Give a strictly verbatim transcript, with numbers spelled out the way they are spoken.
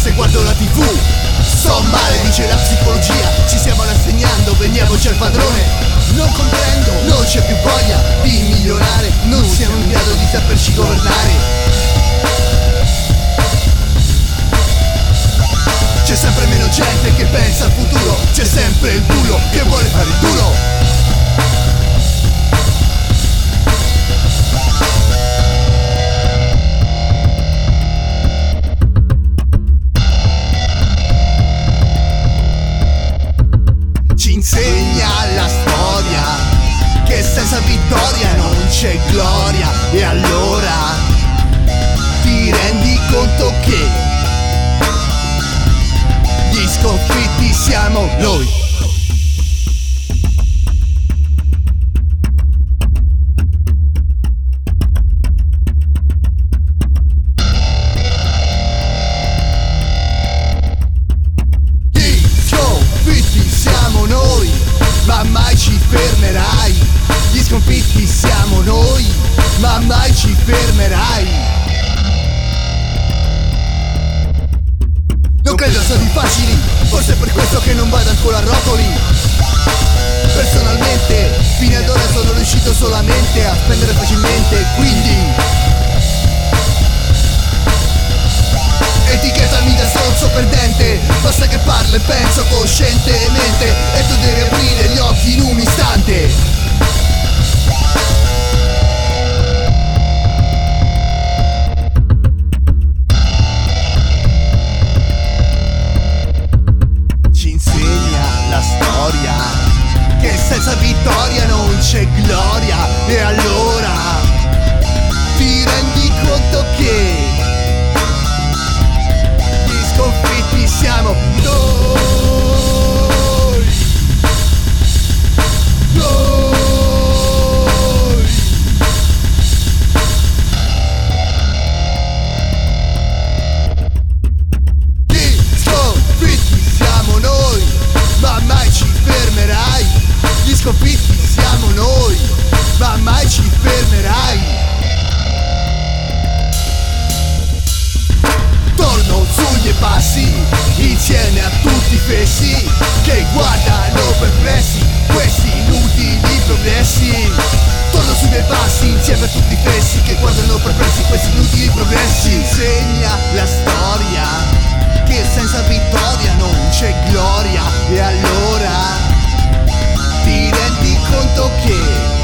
se guardo la tv. Sto male, dice la psicologia, ci stiamo rassegnando, veniamoci al padrone. Non comprendo, non c'è più voglia di migliorare, non siamo in grado di saperci governare. C'è sempre meno gente che pensa al futuro, c'è sempre il culo che vuole fare il duro. Ci insegna la storia che senza vittoria non c'è gloria. E allora ti rendi conto che gli sconfitti siamo noi. Gli sconfitti siamo noi, ma mai ci fermerai. Gli sconfitti siamo noi, ma mai ci fermerai. Non credo sono facili, forse è per questo che non vado ancora a rotoli. Personalmente, fino ad ora sono riuscito solamente a spendere facilmente, quindi etichettami da stronzo perdente. Basta che parlo e penso coscientemente, e tu devi aprire gli occhi in un istante. Che senza vittoria non c'è gloria. E allora ti rendi conto che gli sconfitti siamo noi. Noi. Gli sconfitti siamo noi, ma mai ci fermerai. Gli sconfitti siamo noi, ma mai ci fermerai. Torno sui miei passi, insieme a tutti i fessi che guardano perplessi questi inutili progressi. Torno sui miei passi, insieme a tutti i fessi che guardano perplessi questi inutili progressi. Insegna la storia che senza vittoria non c'è gloria. E allora ti rendi conto che